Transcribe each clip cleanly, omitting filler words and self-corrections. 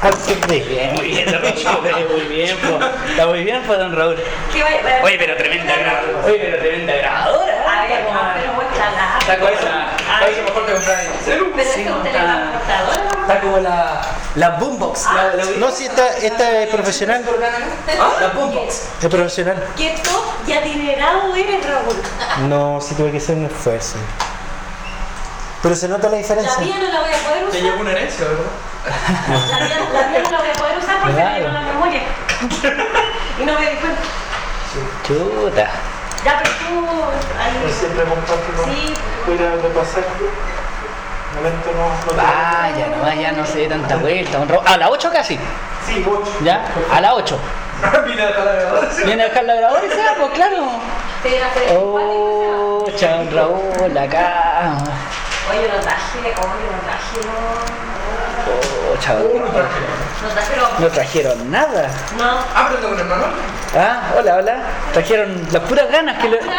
Bien, muy bien, don Raúl. Muy bien, está muy bien, don Raúl. Oye, pero tremenda grabadora. Oye, pero tremenda grabadora. Pero muestra la. Está como esa mejor te comprar. Pero es un teletransportador. Está como la boombox. No, si esta es profesional. La boombox. Es profesional. ¿Qué top y adinerado eres, Raúl? No, sí tuve que hacer un esfuerzo. Pero se nota la diferencia. La mía no la voy a poder Te usar. llevo una herencia, ¿verdad? La mía no la voy a poder usar porque me llenó la memoria. Y no me di cuenta. Chuta. Ya, pero tú. Ahí. Siempre comparto. Sí. Voy a repasar. Momento no. Vaya, nomás ya no se dé tanta vuelta. Don Raúl. A las 8 casi. Sí, 8. ¿Ya? A las 8. Vine a dejar la grabadora. ¿Viene a dejar la grabadora y se va? Pues claro. Te iba a hacer Oh, chao Raúl, acá. Oye, lo traje, Oh, chao. No trajeron nada. No. Ah, pero con el manual. Ah, hola. Trajeron las puras ganas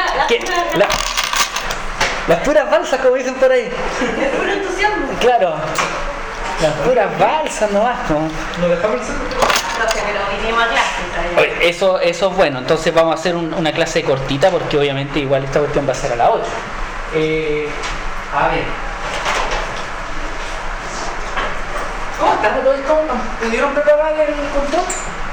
las puras balsas, como dicen por ahí. Es puro entusiasmo. Claro. Las puras balsas nomás. ¿No dejamos el centro? Pero vinimos a clase. Oye, eso es bueno. Entonces vamos a hacer una clase cortita porque obviamente igual esta cuestión va a ser a las 8. A ver. ¿Cómo están todo esto? ¿Pudieron preparar el control?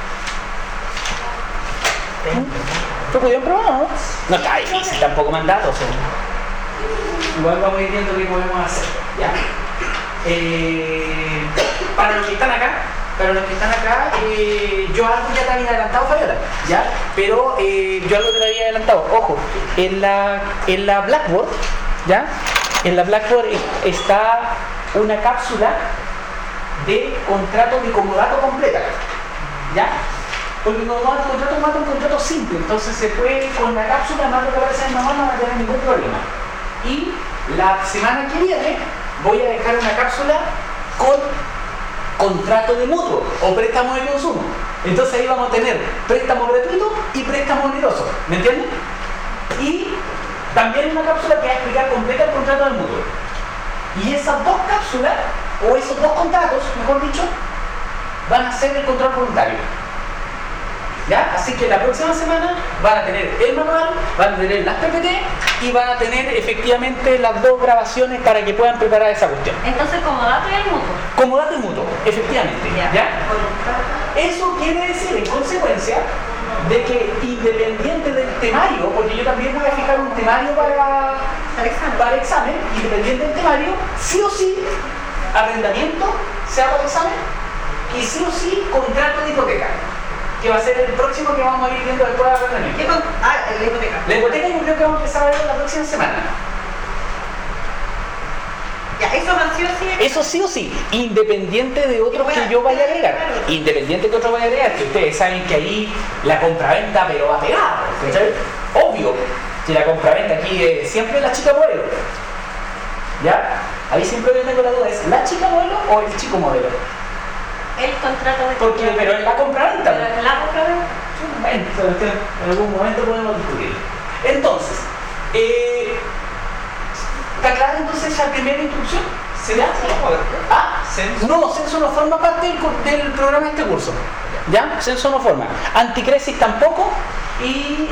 ¿Lo pudieron probar o no? No está difícil tampoco mandatos. Igual vamos a ir viendo qué podemos hacer. ¿Ya? Para los que están acá, yo algo ya te había adelantado, Fabiola, ¿ya? Pero yo algo te lo había adelantado. Ojo, en la Blackboard, ¿ya? En la Blackboard está una cápsula de contrato de comodato completa, ¿ya? Porque como el contrato mata un contrato simple, entonces se puede con la cápsula más lo que aparece en la mano no va a tener ningún problema. Y la semana que viene voy a dejar una cápsula con contrato de mutuo o préstamo de consumo. Entonces ahí vamos a tener préstamo gratuito y préstamo oneroso, ¿me entienden? Y también una cápsula que va a explicar completa el contrato del mutuo. Y esas dos cápsulas, o esos dos contratos, mejor dicho, van a ser el control voluntario. ¿Ya? Así que la próxima semana van a tener el manual, van a tener las PPT y van a tener efectivamente las dos grabaciones para que puedan preparar esa cuestión. Entonces, como dato y el mutuo. Como dato y mutuo, efectivamente. ¿Ya? Eso quiere decir, en consecuencia, de que independiente del temario, porque yo también voy a fijar un temario para examen, independiente del temario, sí o sí, arrendamiento sea para examen y sí o sí, contrato de hipoteca, que va a ser el próximo que vamos a ir viendo después de arrendamiento. La hipoteca. La hipoteca yo creo que vamos a empezar a ver la próxima semana. Ya, eso va sí o sí. Eso sí o sí, independiente de otros que yo vaya a agregar. Independiente que otros vaya a agregar, que ustedes saben que ahí la compraventa pero va pegada, ¿cachai? Obvio, si la compraventa aquí es siempre la chica modelo. ¿Ya? Ahí siempre yo tengo la duda, ¿es la chica modelo o el chico modelo? El contrato de. Porque, pero en la compraventa. Pero en la compraventa. Bueno, en algún momento podemos discutir. Entonces, ¿está clara entonces esa primera instrucción? ¿Será? ¿Ah? ¿Censo? No, Censo no forma parte del programa de este curso. ¿Ya? Censo no forma. Anticresis tampoco. Y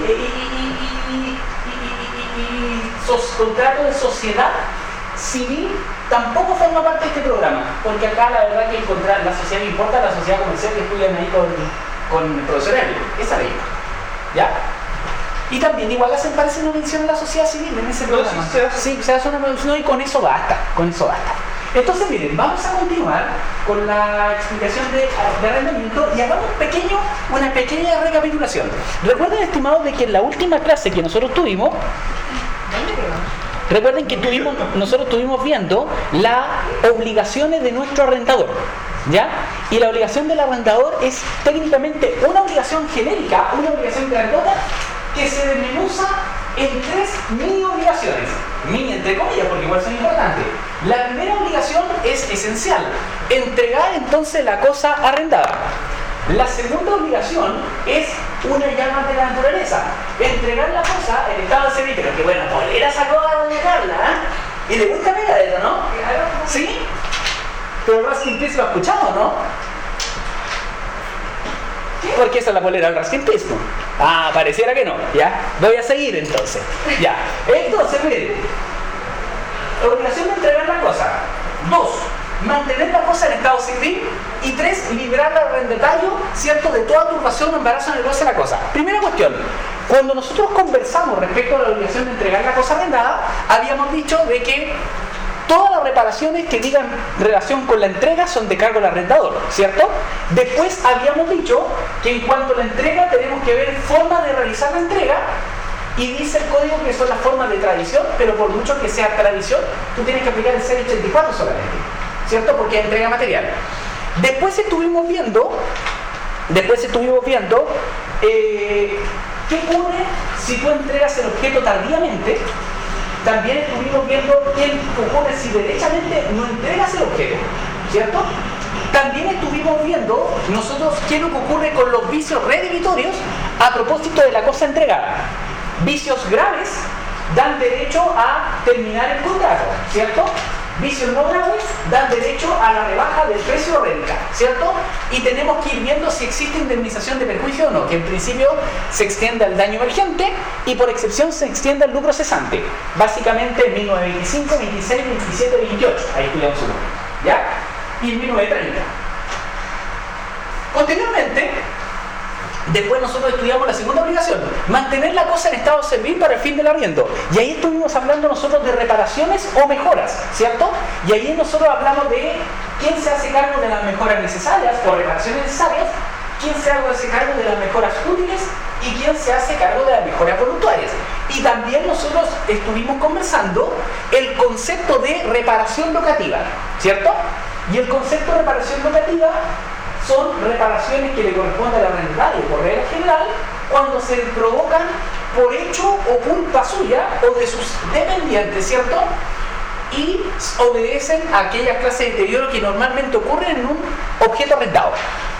contrato de sociedad civil tampoco forma parte de este programa. Porque acá la verdad que la sociedad no importa, la sociedad comercial que estudian ahí con el profesor Elio. Esa ley. ¿Ya? Y también igual parece una mención a la sociedad civil en ese programa. Sí, se hace una mención y con eso basta. Entonces miren, vamos a continuar con la explicación de arrendamiento y hagamos una pequeña recapitulación. Recuerden, estimados, de que en la última clase que nosotros tuvimos, recuerden que nosotros estuvimos viendo las obligaciones de nuestro arrendador, ¿ya? Y la obligación del arrendador es técnicamente una obligación genérica, una obligación grandota, que se desmenuza en 3 mini obligaciones. Mini entre comillas, porque igual son importantes. La primera obligación es esencial, entregar entonces la cosa arrendada. La segunda obligación es una llama de la naturaleza, entregar la cosa en estado de servicio. Pero que bueno, Polera sacó a doña Carla, ¿eh? Y le gusta pegar eso, ¿no? ¿Sí? Pero Raskin Chris lo ha escuchado, ¿no? Porque esa es la polera del Racing Peace. Ah, pareciera que no, ¿ya? Voy a seguir entonces. Ya. Entonces, miren. Obligación de entregar la cosa. 2. Mantener la cosa en estado civil. Y 3. Librar al arrendatario, ¿cierto?, de toda turbación o embarazo en el goce de la cosa. Primera cuestión. Cuando nosotros conversamos respecto a la obligación de entregar la cosa arrendada, habíamos dicho de que todas las reparaciones que digan relación con la entrega son de cargo del arrendador, ¿cierto? Después habíamos dicho que en cuanto a la entrega tenemos que ver formas de realizar la entrega, y dice el código que son las formas de tradición, pero por mucho que sea tradición, tú tienes que aplicar el 684 solamente, ¿cierto? Porque es entrega material. Después estuvimos viendo qué ocurre si tú entregas el objeto tardíamente. También estuvimos viendo qué ocurre si derechamente no entregas el objeto, ¿cierto? También estuvimos viendo nosotros qué es lo que ocurre con los vicios redimitorios a propósito de la cosa entregada. Vicios graves dan derecho a terminar el contrato, ¿cierto? Vicios no graves dan derecho a la rebaja del precio de renta, ¿cierto? Y tenemos que ir viendo si existe indemnización de perjuicio o no, que en principio se extiende al daño emergente y por excepción se extiende al lucro cesante. Básicamente en 1925, 26, 27, 28, ahí estudiamos uno, ¿ya? Y en 1930. Posteriormente, después nosotros estudiamos la segunda obligación, mantener la cosa en estado servil para el fin del arriendo. Y ahí estuvimos hablando nosotros de reparaciones o mejoras, ¿cierto? Y ahí nosotros hablamos de quién se hace cargo de las mejoras necesarias o reparaciones necesarias, quién se hace cargo de las mejoras útiles y quién se hace cargo de las mejoras voluntarias. Y también nosotros estuvimos conversando el concepto de reparación locativa, ¿cierto? Y el concepto de reparación locativa son reparaciones que le corresponden al arrendatario por regla general cuando se provocan por hecho o culpa suya o de sus dependientes, ¿cierto? Y obedecen a aquellas clases de deterioro que normalmente ocurren en un objeto arrendado.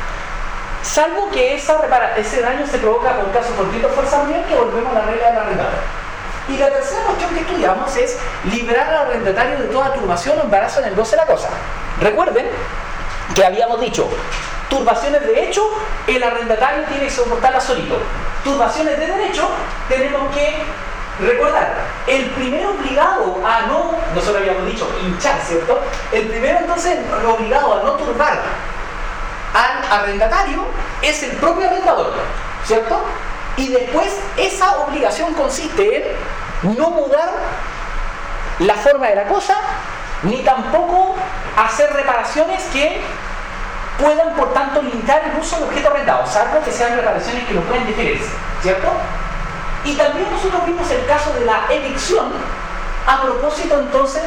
Salvo que ese daño se provoca por caso fortuito o fuerza mayor, que volvemos a la regla del arrendador. Y la tercera cuestión que estudiamos es librar al arrendatario de toda turbación o embarazo en el goce de la cosa. Recuerden que habíamos dicho, turbaciones de hecho, el arrendatario tiene que soportarlas solito. Turbaciones de derecho, tenemos que recordar, el primero obligado a no, nosotros habíamos dicho hinchar, ¿cierto? El primero entonces obligado a no turbar al arrendatario es el propio arrendador, ¿cierto? Y después esa obligación consiste en no mudar la forma de la cosa, ni tampoco hacer reparaciones que puedan, por tanto, limitar el uso del objeto arrendado, salvo que sean reparaciones que lo pueden diferirse, ¿cierto? Y también nosotros vimos el caso de la evicción a propósito entonces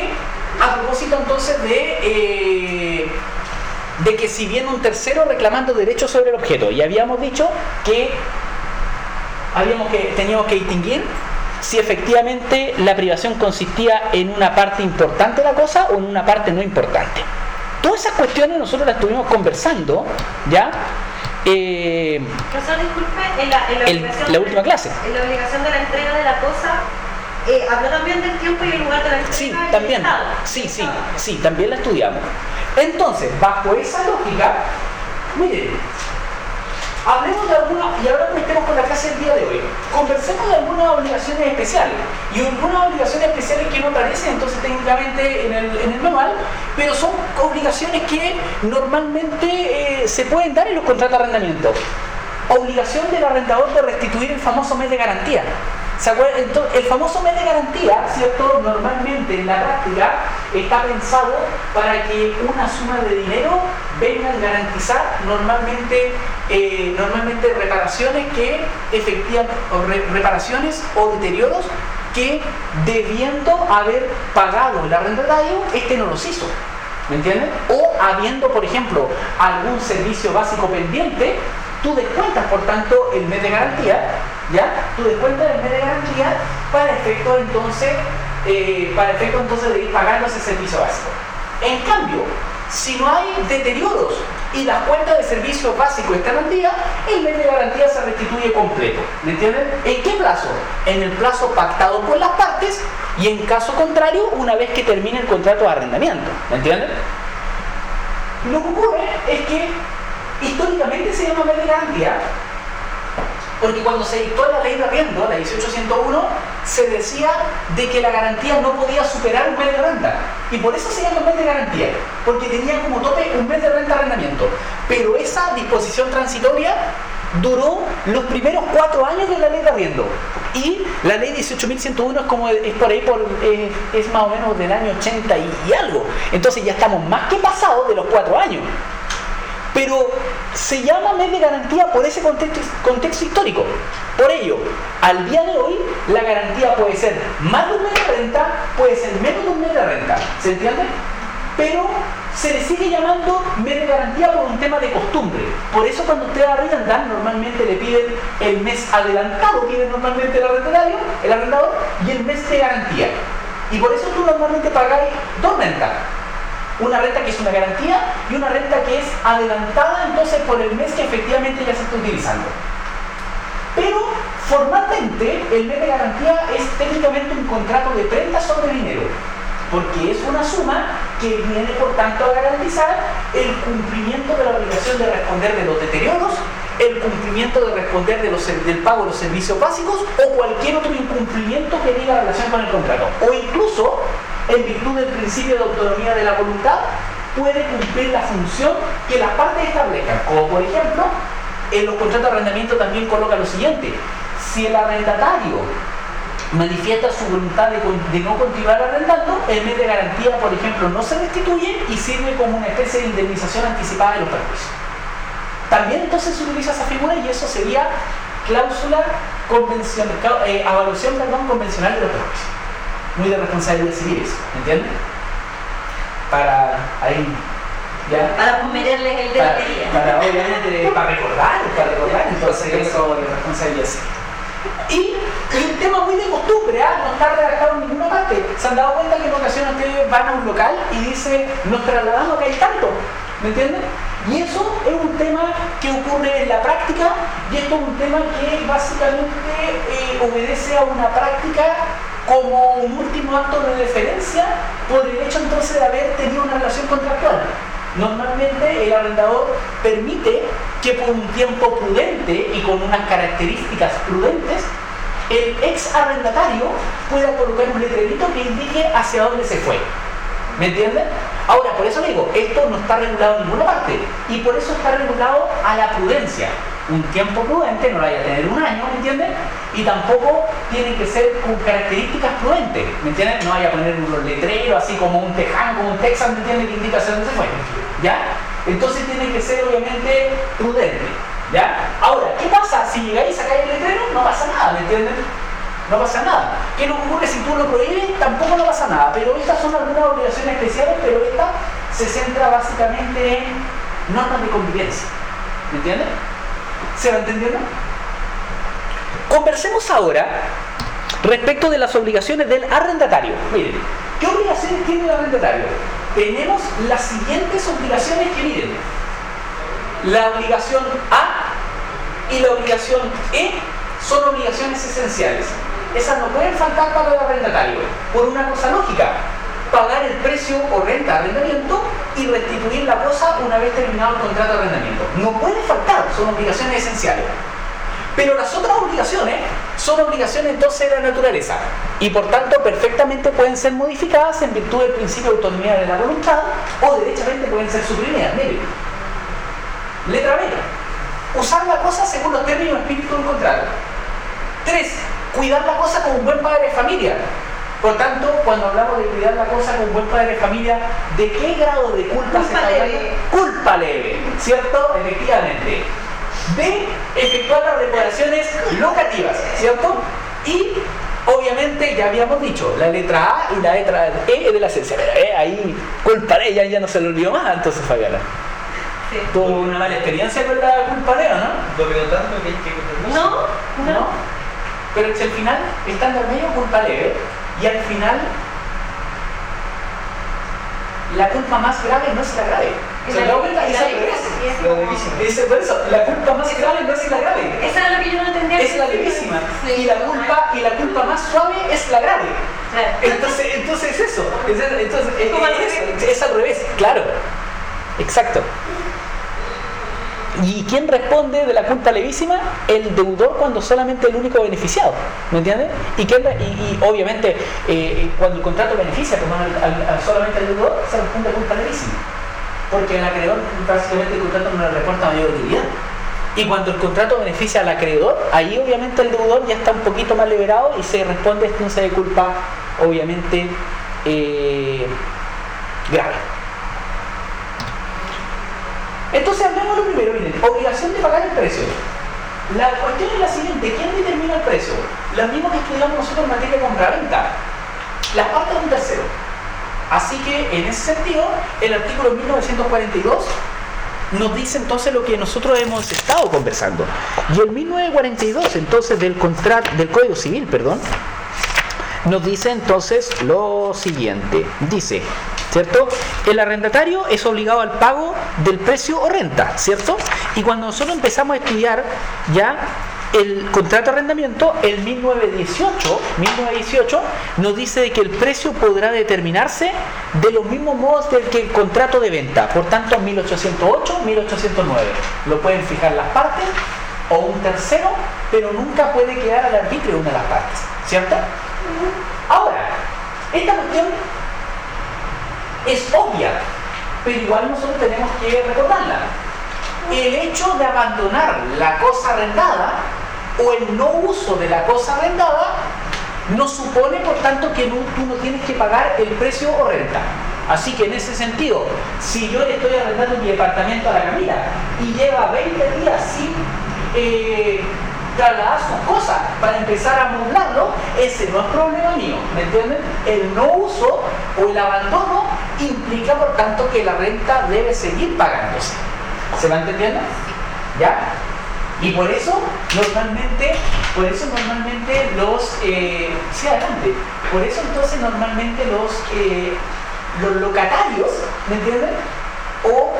de que si viene un tercero reclamando derechos sobre el objeto, y habíamos dicho que teníamos que distinguir si efectivamente la privación consistía en una parte importante de la cosa o en una parte no importante. Todas esas cuestiones nosotros las estuvimos conversando, ¿ya? Profesor, disculpe, la última clase. En la obligación de la entrega de la cosa, habló también del tiempo y el lugar de la entrega. Sí, también. Sí, también la estudiamos. Entonces, bajo esa lógica, miren, hablemos de alguna, y ahora nos metemos con la clase del día de hoy, conversemos de algunas obligaciones especiales, y algunas obligaciones especiales que no aparecen entonces técnicamente en el manual, pero son obligaciones que normalmente se pueden dar en los contratos de arrendamiento. Obligación del arrendador de restituir el famoso mes de garantía. Entonces, el famoso mes de garantía, ¿cierto? Normalmente en la práctica está pensado para que una suma de dinero venga a garantizar normalmente reparaciones que reparaciones o deterioros que, debiendo haber pagado el arrendatario, no los hizo. ¿Me entienden? O habiendo, por ejemplo, algún servicio básico pendiente, tú descuentas, por tanto, el mes de garantía, ¿ya? Tú descuentas el mes de garantía para efecto entonces de ir pagando ese servicio básico. En cambio, si no hay deterioros y las cuentas de servicio básico están al día, el mes de garantía se restituye completo. ¿Me entienden? ¿En qué plazo? En el plazo pactado por las partes y, en caso contrario, una vez que termine el contrato de arrendamiento. ¿Me entienden? Lo que ocurre es que Históricamente se llama mes de garantía porque cuando se dictó la ley de arriendo, la 1801, se decía de que la garantía no podía superar un mes de renta. Y por eso se llama mes de garantía, porque tenía como tope un mes de renta arrendamiento. Pero esa disposición transitoria duró los primeros 4 años de la ley de arriendo. Y la ley 18.101 es por ahí, es más o menos del año 80 y algo. Entonces ya estamos más que pasados de los 4 años. Pero se llama mes de garantía por ese contexto histórico. Por ello, al día de hoy, la garantía puede ser más de un mes de renta, puede ser menos de un mes de renta. ¿Se entiende? Pero se le sigue llamando mes de garantía por un tema de costumbre. Por eso cuando usted arriendan, normalmente le piden el mes adelantado, pide normalmente el arrendador, y el mes de garantía. Y por eso tú normalmente pagáis 2 rentas. Una renta que es una garantía y una renta que es adelantada entonces por el mes que efectivamente ya se está utilizando. Pero formalmente el mes de garantía es técnicamente un contrato de prenda sobre dinero, porque es una suma que viene por tanto a garantizar el cumplimiento de la obligación de responder de los deterioros, el cumplimiento de responder del pago de los servicios básicos o cualquier otro incumplimiento que diga relación con el contrato. O incluso, en virtud del principio de autonomía de la voluntad, puede cumplir la función que las partes establezcan. Como por ejemplo, en los contratos de arrendamiento también coloca lo siguiente: si el arrendatario manifiesta su voluntad de no continuar arrendando, el mes de garantía, por ejemplo, no se restituye y sirve como una especie de indemnización anticipada de los perjuicios. También entonces se utiliza esa figura y eso sería cláusula convencional, evaluación convencional de los perjuicios. Muy de responsabilidad civil eso, ¿me entienden? Para ahí ya. Para ponerles el de la batería. Para obviamente, para recordar, entonces eso de responsabilidad civil. Y un tema muy de costumbre, no está redactado en ninguna parte. ¿Se han dado cuenta que en ocasiones ustedes van a un local y dicen, nos trasladamos que hay tanto? ¿Me entienden? Y eso es un tema que ocurre en la práctica, y esto es un tema que básicamente obedece a una práctica como un último acto de deferencia por el hecho entonces de haber tenido una relación contractual. Normalmente el arrendador permite que por un tiempo prudente y con unas características prudentes el ex arrendatario pueda colocar un letrerito que indique hacia dónde se fue. ¿Me entienden? Ahora, por eso digo, esto no está regulado en ninguna parte y por eso está regulado a la prudencia. Un tiempo prudente, no lo vaya a tener un año, ¿me entienden? Y tampoco tiene que ser con características prudentes, ¿me entienden? No vaya a poner un letrero así como un tejano, como un Texas, ¿me entienden? Que indica hacia dónde se fue, ¿ya? Entonces tiene que ser obviamente prudente, ¿ya? Ahora, ¿qué pasa? Si llegáis y sacáis el letrero, no pasa nada, ¿me entienden? No pasa nada. ¿Qué nos ocurre si tú lo prohíbes? Tampoco no pasa nada. Pero estas son algunas obligaciones especiales, pero esta se centra básicamente en normas de convivencia. ¿Me entienden? ¿Se va entendiendo? Conversemos ahora respecto de las obligaciones del arrendatario. Miren, ¿qué obligaciones tiene el arrendatario? Tenemos las siguientes obligaciones que miren. La obligación A y la obligación E son obligaciones esenciales. Esas no pueden faltar para el arrendatario, por una cosa lógica: pagar el precio o renta de arrendamiento y restituir la cosa una vez terminado el contrato de arrendamiento. No puede faltar, son obligaciones esenciales. Pero las otras obligaciones son obligaciones entonces de la naturaleza y por tanto perfectamente pueden ser modificadas en virtud del principio de autonomía de la voluntad o derechamente pueden ser suprimidas. Miren, letra B: usar la cosa según los términos y espíritu del contrato. 3. Cuidar la cosa como un buen padre de familia. Por tanto, cuando hablamos de cuidar la cosa como un buen padre de familia, ¿de qué grado de culpa se está hablando? Culpa leve, ¿cierto? Efectivamente. B. Efectuar las reparaciones locativas, ¿cierto? Y, obviamente, ya habíamos dicho, la letra A y la letra E es de la esencia. Ahí, culpa leve, ya no se lo olvidó más, entonces, Fabiana. Sí. Tuvo una mala experiencia con la culpa leve, ¿no? Dominó tanto que hay que... No. Pero si al final está en el medio culpa leve y al final la culpa más grave no es la grave. ¿Se da cuenta? Es al revés. La levísima. Dice, por eso, la culpa más grave no es la grave. Esa era lo que yo no entendía. Es la levísima. Sí. Y la culpa más suave es la grave. Claro. Entonces es eso. Como al revés. Es al revés, claro. Exacto. ¿Y quién responde de la culpa levísima? El deudor, cuando solamente el único beneficiado, ¿me entiendes? Y obviamente cuando el contrato beneficia solamente al deudor, se responde a culpa levísima, porque el acreedor básicamente el contrato no le reporta mayor utilidad. Y cuando el contrato beneficia al acreedor, ahí obviamente el deudor ya está un poquito más liberado y se responde a estancia de culpa obviamente grave. Entonces hablemos lo primero, miren, obligación de pagar el precio. La cuestión es la siguiente: ¿quién determina el precio? Lo mismo que estudiamos nosotros en materia de compra-venta. Las partes de un tercero. Así que en ese sentido, el artículo 1942 nos dice entonces lo que nosotros hemos estado conversando. Y el 1942 entonces del Código Civil, nos dice entonces lo siguiente. Dice, ¿cierto? El arrendatario es obligado al pago del precio o renta, ¿cierto? Y cuando nosotros empezamos a estudiar ya el contrato de arrendamiento, el 1918 nos dice de que el precio podrá determinarse de los mismos modos del que el contrato de venta. Por tanto, 1808, 1809. Lo pueden fijar las partes o un tercero, pero nunca puede quedar al arbitrio una de las partes, ¿cierto? Ahora, esta cuestión es obvia, pero igual nosotros tenemos que recordarla. El hecho de abandonar la cosa arrendada o el no uso de la cosa arrendada no supone, por tanto, que tú no tienes que pagar el precio o renta. Así que en ese sentido, si yo le estoy arrendando mi departamento a la Camila y lleva 20 días sin trasladar sus cosas para empezar a amoblarlo, ese no es problema mío, ¿me entienden? El no uso o el abandono implica, por tanto, que la renta debe seguir pagándose. ¿Se va entendiendo? ¿Ya? Y por eso normalmente los sí, adelante. Por eso entonces normalmente los locatarios, ¿me entienden? O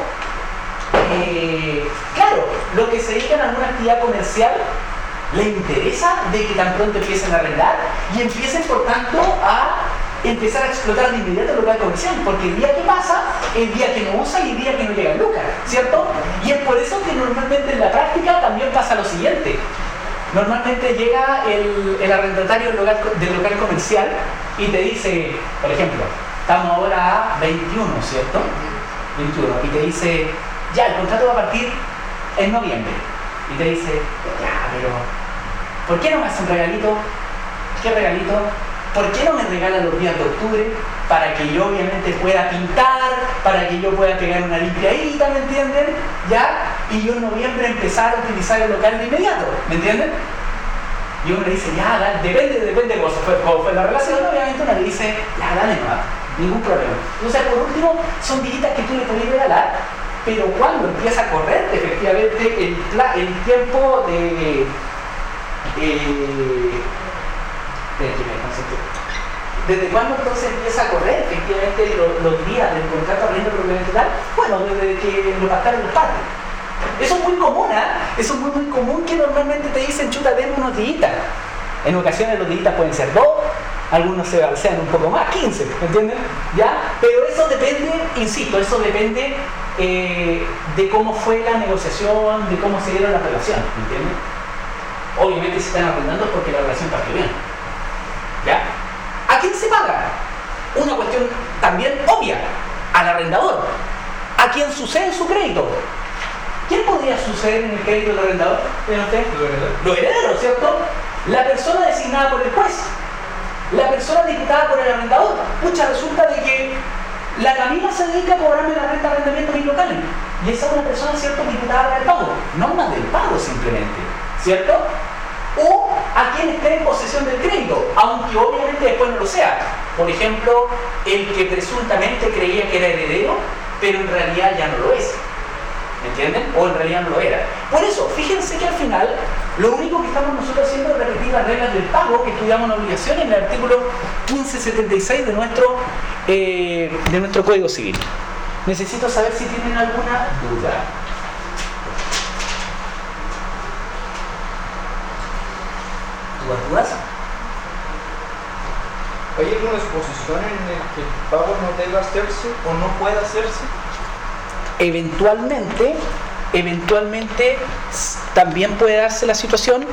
claro, los que se dedican a alguna actividad comercial les interesa de que tan pronto empiecen a arrendar y empiecen, por tanto, a empezar a explotar de inmediato el local comercial, porque el día que pasa, el día que no usa y el día que no llega el lucas, ¿cierto? Y es por eso que normalmente en la práctica también pasa lo siguiente. Normalmente llega el arrendatario del local comercial y te dice, por ejemplo, estamos ahora a 21, ¿cierto? 21, y te dice, ya, el contrato va a partir en noviembre. Y te dice, ya, pero ¿por qué no me hacen regalito? ¿Qué regalito? ¿Por qué no me regalan los días de octubre? Para que yo obviamente pueda pintar, para que yo pueda pegar una limpiadita, ¿me entienden? ¿Ya? Y yo en noviembre empezar a utilizar el local de inmediato, ¿me entienden? Y uno le dice, ya, dale, depende de cómo fue la relación, obviamente uno le dice, ya, dale, no, ningún problema. O sea, por último, son días que tú le podés regalar, pero cuando empieza a correr, efectivamente, el tiempo de ¿desde cuándo entonces empieza a correr efectivamente los días del contrato arriendo propiamente tal? Bueno, desde que lo pactaron los padres. Eso es muy común, ¿eh? Eso es muy común, que normalmente te dicen, chuta, denme unos días. En ocasiones los días pueden ser 2, algunos se balsean un poco más, 15, ¿me entienden? ¿Ya? Pero eso depende, insisto, eso depende de cómo fue la negociación, de cómo se dieron las relaciones, ¿me entienden? Obviamente se están arrendando porque la relación partió bien. ¿Ya? ¿A quién se paga? Una cuestión también obvia, al arrendador. ¿A quién sucede su crédito? ¿Quién podría suceder en el crédito del arrendador? ¿Ven usted? Los herederos, ¿cierto? La persona designada por el juez, la persona diputada por el arrendador. Pucha, resulta de que la Camila se dedica a cobrarme la renta de arrendamiento de mis locales. Y esa es una persona, ¿cierto?, diputada para el pago. Normas del pago simplemente, ¿cierto? O a quien esté en posesión del crédito, aunque obviamente después no lo sea. Por ejemplo, el que presuntamente creía que era heredero, pero en realidad ya no lo es. ¿Me entienden? O en realidad no lo era. Por eso, fíjense que al final, lo único que estamos nosotros haciendo es repetir las reglas del pago que estudiamos en obligación en el artículo 1576 de nuestro Código Civil. Necesito saber si tienen alguna duda. ¿Dudas? ¿Hay alguna exposición en la que el pago no deba hacerse o no pueda hacerse? Eventualmente eventualmente también puede darse la situación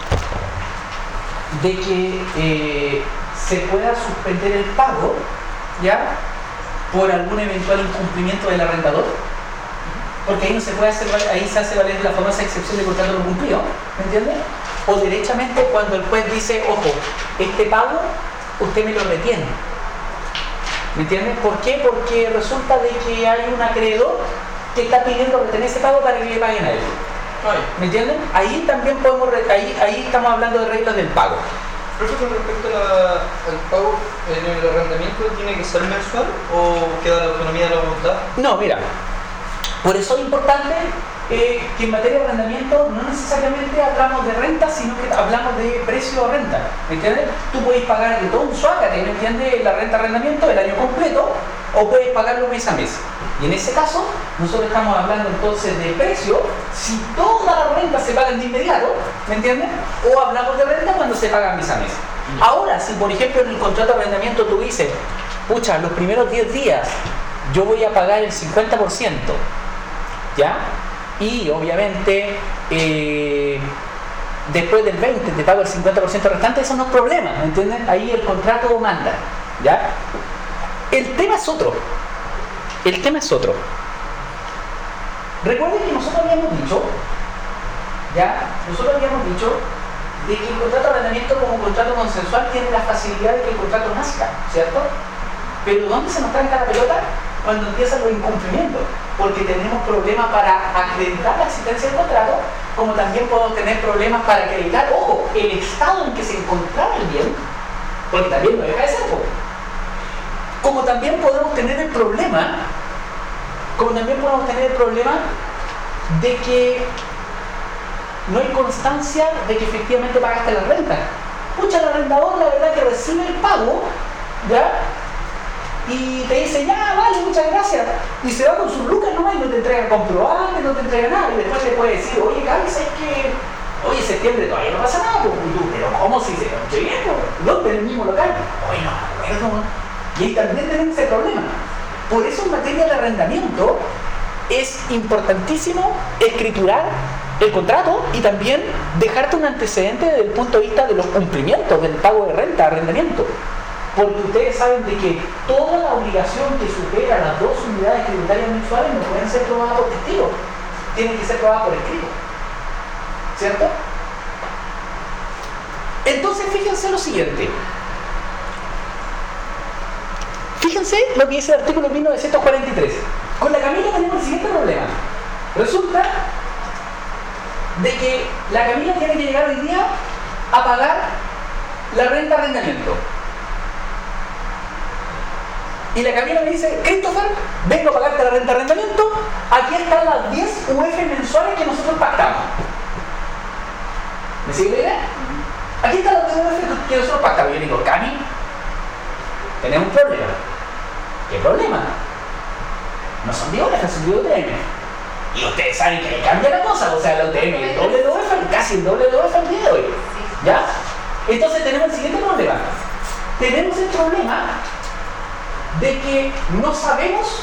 de que se pueda suspender el pago, ¿ya?, por algún eventual incumplimiento del arrendador, porque ahí no se puede hacer, ahí se hace valer la famosa excepción de contrato no cumplido, ¿me entiendes? O derechamente cuando el juez dice, ojo, este pago usted me lo retiene, ¿me entiendes? ¿Por qué? Porque resulta de que hay un acreedor que está pidiendo retener ese pago para que le paguen a él, ¿me entienden? Ahí también podemos, ahí estamos hablando de reglas del pago. Profe, con respecto al pago en el arrendamiento, ¿tiene que ser mensual o queda la autonomía de la voluntad? No, mira, por eso es importante que en materia de arrendamiento no necesariamente hablamos de renta, sino que hablamos de precio de renta, ¿me entiendes? Tú puedes pagar de todo un suácate, ¿me entiendes?, la renta de arrendamiento el año completo, o puedes pagarlo mes a mes. Y en ese caso, nosotros estamos hablando entonces de precio, si toda la renta se paga de inmediato, ¿me entiendes? O hablamos de renta cuando se paga mes a mes. Ahora, si por ejemplo en el contrato de arrendamiento tú dices, pucha, los primeros 10 días yo voy a pagar el 50%, ¿ya? Y obviamente después del 20 te pago el 50% restante, eso no es problema, ¿me entienden? Ahí el contrato manda, ¿ya? El tema es otro. Recuerden que nosotros habíamos dicho de que el contrato de arrendamiento como contrato consensual tiene la facilidad de que el contrato nazca, ¿cierto? Pero ¿dónde se nos tranca la pelota? Cuando empiezan los incumplimientos, porque tenemos problemas para acreditar la existencia del contrato, como también podemos tener problemas para acreditar, ojo, el estado en que se encontraba el bien, porque también no deja de ser, como también podemos tener el problema de que no hay constancia de que efectivamente pagaste la renta. Pucha, el arrendador la verdad que recibe el pago, ¿ya?, y te dice, ya, vale, muchas gracias, y se va con sus lucas nomás y no te entrega comprobante, no te entrega nada, y después te puede decir, oye, Gaby, ¿sabes qué? Oye, septiembre todavía no pasa nada, pues, pero ¿cómo si se lo estoy viendo? ¿Dónde? En el mismo local. Oye, no me acuerdo. Y ahí también tenemos ese problema. Por eso en materia de arrendamiento es importantísimo escriturar el contrato y también dejarte un antecedente desde el punto de vista de los cumplimientos del pago de renta, arrendamiento. Porque ustedes saben de que toda la obligación que supera las 2 unidades tributarias mensuales no pueden ser probadas por testigos, tienen que ser probadas por escrito, ¿cierto? Entonces fíjense lo siguiente. Fíjense lo que dice el artículo 1943. Con la Camila tenemos el siguiente problema. Resulta de que la Camila tiene que llegar hoy día a pagar la renta de arrendamiento. Y la Camila me dice, Christopher, vengo a pagarte la renta de arrendamiento, aquí están las 10 UF mensuales que nosotros pactamos. ¿Me sigue la idea? Aquí están las 10 UF que nosotros pactamos. Y yo digo, Cami, tenemos un problema. ¿Qué problema? No son 10 UF, son 10 UTM. Y ustedes saben que ahí cambia la cosa, o sea, la UTM es el doble de UF, casi el doble de UF al día de hoy. ¿Ya? Entonces tenemos el siguiente problema. Tenemos el problema de que no sabemos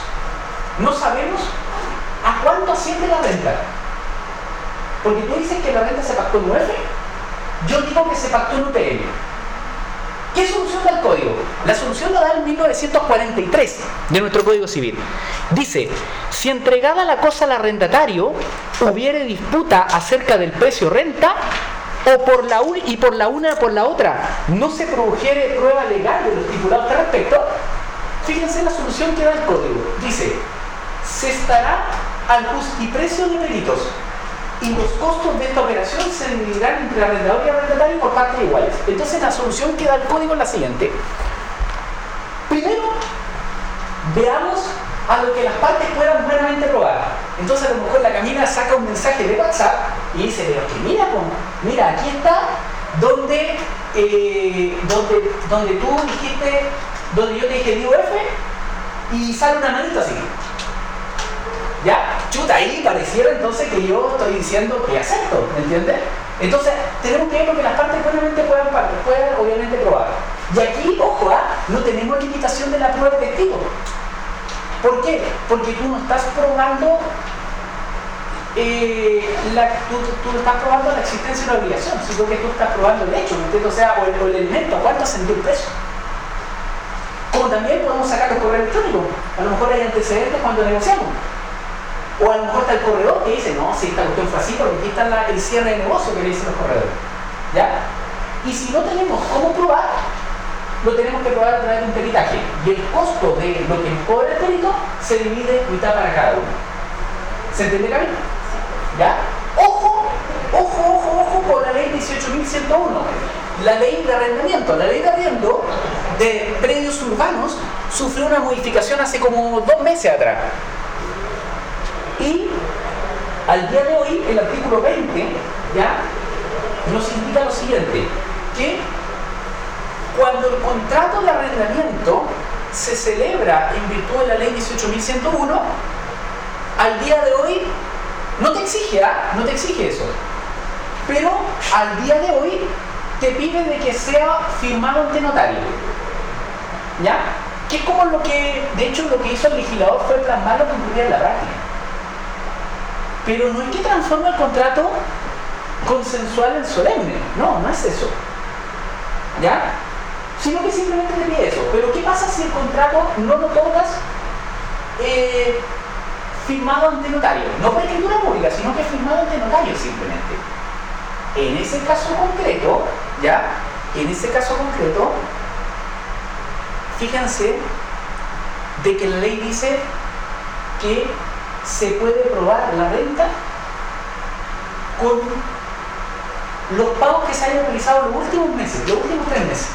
a cuánto asciende la renta. Porque tú dices que la renta se pactó en UF, yo digo que se pactó en UTM. ¿Qué solución da el código? La solución la da el 1943 de nuestro Código Civil. Dice, si entregada la cosa al arrendatario, hubiere disputa acerca del precio renta, o por la una por la otra no se produjere prueba legal de lo estipulado al respecto, fíjense la solución que da el código. Dice, se estará al justiprecio de peritos y los costos de esta operación se dividirán entre arrendador y arrendatario por partes iguales. Entonces la solución que da el código es la siguiente. Primero, veamos a lo que las partes puedan buenamente probar. Entonces a lo mejor la Camila saca un mensaje de WhatsApp y dice, pero que mira, aquí está donde tú dijiste, donde yo te dije DUF y sale una manito así. Ya, chuta, ahí pareciera entonces que yo estoy diciendo que acepto, ¿me entiendes? Entonces tenemos que ver lo que las partes buenamente puedan obviamente probar. Y aquí, ojo, no tenemos limitación de la prueba de testigo. ¿Por qué? Porque tú no estás probando tú estás probando la existencia de una obligación, sino que tú estás probando el hecho, ¿me entiendes? O sea, o el elemento, ¿cuánto ascendió el precio? Como también podemos sacar los correos electrónicos. A lo mejor hay antecedentes cuando negociamos. O a lo mejor está el corredor que dice, no, si esta cuestión fue así, porque aquí está el cierre de negocio que le dicen los corredores. ¿Ya? Y si no tenemos cómo probar, lo tenemos que probar a través de un peritaje. Y el costo de lo que nos cobra el perito se divide mitad para cada uno. ¿Se entiende, Camilo? ¿Ya? Ojo con la ley 18.101. La ley de arrendamiento. La ley de arriendo de predios urbanos sufrió una modificación hace como 2 meses atrás. Y al día de hoy, el artículo 20 ya nos indica lo siguiente, que cuando el contrato de arrendamiento se celebra en virtud de la ley 18.101, al día de hoy no te exige, no te exige eso, pero al día de hoy te pide de que sea firmado ante notario, ¿ya? Que es como lo que, de hecho, lo que hizo el legislador fue plasmar lo que ocurría en la práctica. Pero no es que transforme el contrato consensual en solemne, no es eso, ¿ya? Sino que simplemente te pide eso. Pero ¿qué pasa si el contrato no lo tocas firmado ante notario? No por escritura pública, sino que firmado ante notario simplemente. En ese caso concreto, ¿ya? En ese caso concreto, fíjense de que la ley dice que se puede probar la renta con los pagos que se hayan realizado los últimos meses, los últimos 3 meses.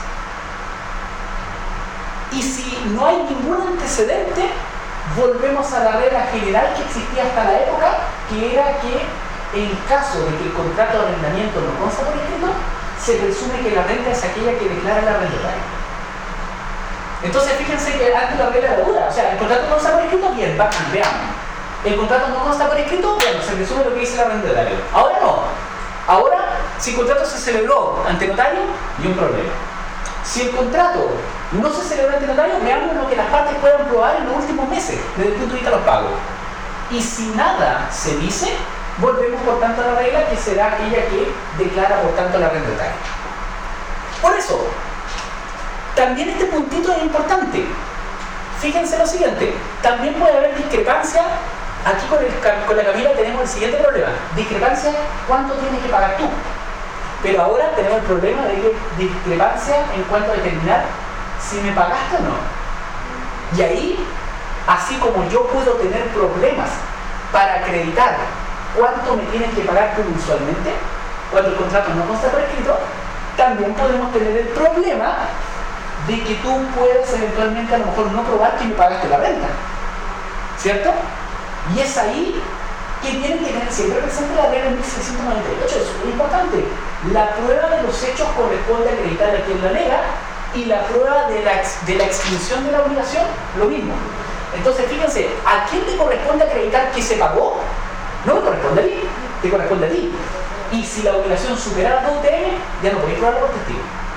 Y si no hay ningún antecedente, volvemos a la regla general que existía hasta la época, que era que en caso de que el contrato de arrendamiento no consta por escrito, se presume que la renta es aquella que declara el arrendatario. Entonces fíjense que antes la regla era dura, o sea, el contrato no consta por escrito, bien, veamos. El contrato no consta por escrito, bueno, se presume lo que dice el arrendatario. Ahora no. Ahora, si el contrato se celebró ante notario, ni un problema. Si el contrato no se celebró ante notario, veamos lo que las partes puedan probar en los últimos meses, desde el punto de vista de los pagos. Y si nada se dice, volvemos por tanto a la regla que será aquella que declara por tanto el arrendatario. Por eso, también este puntito es importante. Fíjense lo siguiente, también puede haber discrepancia. Aquí con la Camila tenemos el siguiente problema. Discrepancia, ¿cuánto tienes que pagar tú? Pero ahora tenemos el problema de discrepancia en cuanto a determinar si me pagaste o no. Y ahí, así como yo puedo tener problemas para acreditar cuánto me tienes que pagar tú mensualmente, cuando el contrato no consta por escrito, también podemos tener el problema de que tú puedes eventualmente a lo mejor no probar que me pagaste la renta. ¿Cierto? Y es ahí que tienen que tener siempre presente la regla 1698, eso es muy importante. La prueba de los hechos corresponde a acreditar a quien la nega, y la prueba de la extinción de la obligación, lo mismo. Entonces, fíjense, ¿a quién le corresponde acreditar que se pagó? No me corresponde a mí, te corresponde a ti. Y si la obligación supera la UTM, ya no podéis probarlo por testigo.